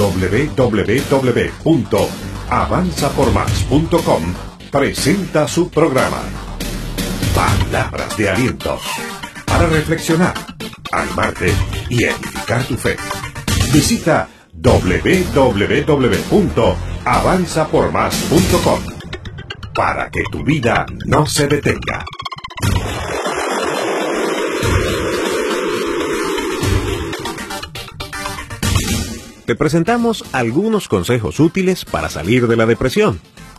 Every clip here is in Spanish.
www.avanzapormás.com presenta su programa Palabras de Aliento, para reflexionar, animarte y edificar tu fe. Visita www.avanzapormás.com para que tu vida no se detenga. Te presentamos algunos consejos útiles para salir de la depresión.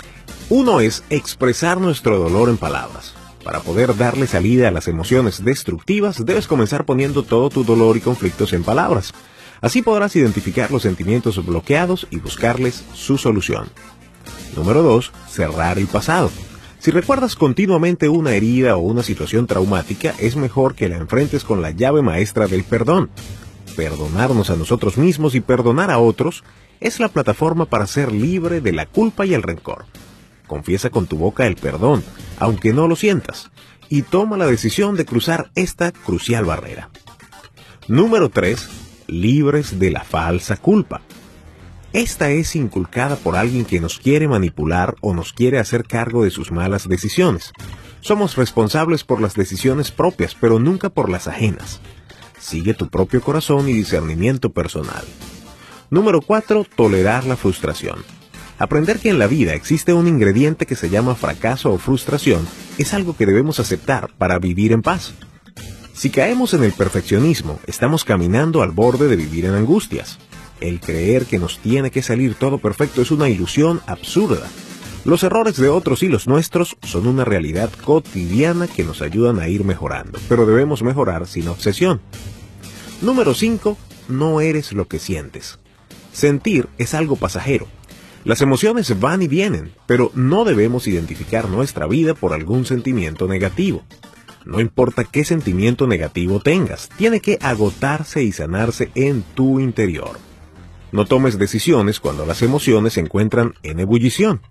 Uno es expresar nuestro dolor en palabras. Para poder darle salida a las emociones destructivas, debes comenzar poniendo todo tu dolor y conflictos en palabras. Así podrás identificar los sentimientos bloqueados y buscarles su solución. Número 2. Cerrar el pasado. Si recuerdas continuamente una herida o una situación traumática, es mejor que la enfrentes con la llave maestra del perdón. Perdonarnos a nosotros mismos y perdonar a otros es la plataforma para ser libre de la culpa y el rencor. Confiesa con tu boca el perdón, aunque no lo sientas, y toma la decisión de cruzar esta crucial barrera. Número 3. Libres de la falsa culpa. Esta es inculcada por alguien que nos quiere manipular o nos quiere hacer cargo de sus malas decisiones. Somos responsables por las decisiones propias, pero nunca por las ajenas. Sigue tu propio corazón y discernimiento personal. Número 4. Tolerar la frustración. Aprender que en la vida existe un ingrediente que se llama fracaso o frustración es algo que debemos aceptar para vivir en paz. Si caemos en el perfeccionismo, estamos caminando al borde de vivir en angustias. El creer que nos tiene que salir todo perfecto es una ilusión absurda. Los errores de otros y los nuestros son una realidad cotidiana que nos ayudan a ir mejorando, pero debemos mejorar sin obsesión. Número 5. No eres lo que sientes. Sentir es algo pasajero. Las emociones van y vienen, pero no debemos identificar nuestra vida por algún sentimiento negativo. No importa qué sentimiento negativo tengas, tiene que agotarse y sanarse en tu interior. No tomes decisiones cuando las emociones se encuentran en ebullición.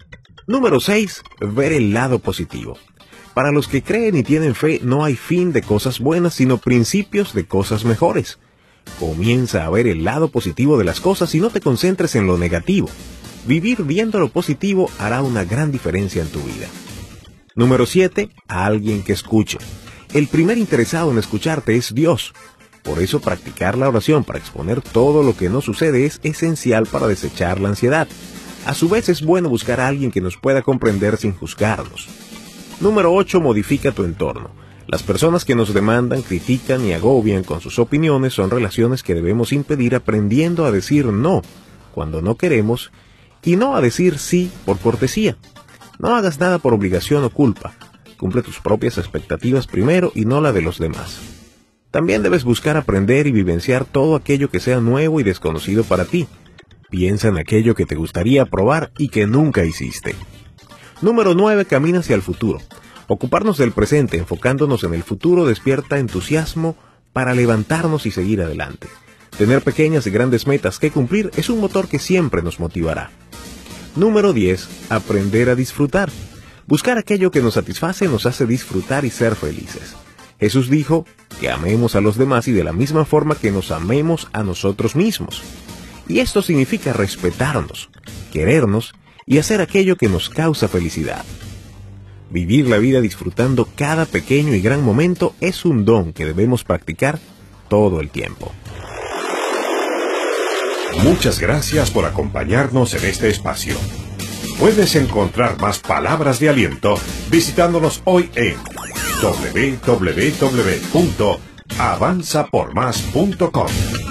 Número 6. Ver el lado positivo. Para los que creen y tienen fe, no hay fin de cosas buenas, sino principios de cosas mejores. Comienza a ver el lado positivo de las cosas y no te concentres en lo negativo. Vivir viendo lo positivo hará una gran diferencia en tu vida. Número 7. A alguien que escuche. El primer interesado en escucharte es Dios. Por eso practicar la oración para exponer todo lo que nos sucede es esencial para desechar la ansiedad. A su vez es bueno buscar a alguien que nos pueda comprender sin juzgarnos. Número 8. Modifica tu entorno. Las personas que nos demandan, critican y agobian con sus opiniones son relaciones que debemos impedir aprendiendo a decir no cuando no queremos y no a decir sí por cortesía. No hagas nada por obligación o culpa. Cumple tus propias expectativas primero y no la de los demás. También debes buscar aprender y vivenciar todo aquello que sea nuevo y desconocido para ti. Piensa en aquello que te gustaría probar y que nunca hiciste. Número 9. Camina hacia el futuro. Ocuparnos del presente, enfocándonos en el futuro, despierta entusiasmo para levantarnos y seguir adelante. Tener pequeñas y grandes metas que cumplir es un motor que siempre nos motivará. Número 10. Aprender a disfrutar. Buscar aquello que nos satisface nos hace disfrutar y ser felices. Jesús dijo que amemos a los demás y de la misma forma que nos amemos a nosotros mismos. Y esto significa respetarnos, querernos y hacer aquello que nos causa felicidad. Vivir la vida disfrutando cada pequeño y gran momento es un don que debemos practicar todo el tiempo. Muchas gracias por acompañarnos en este espacio. Puedes encontrar más palabras de aliento visitándonos hoy en www.avanzapormás.com.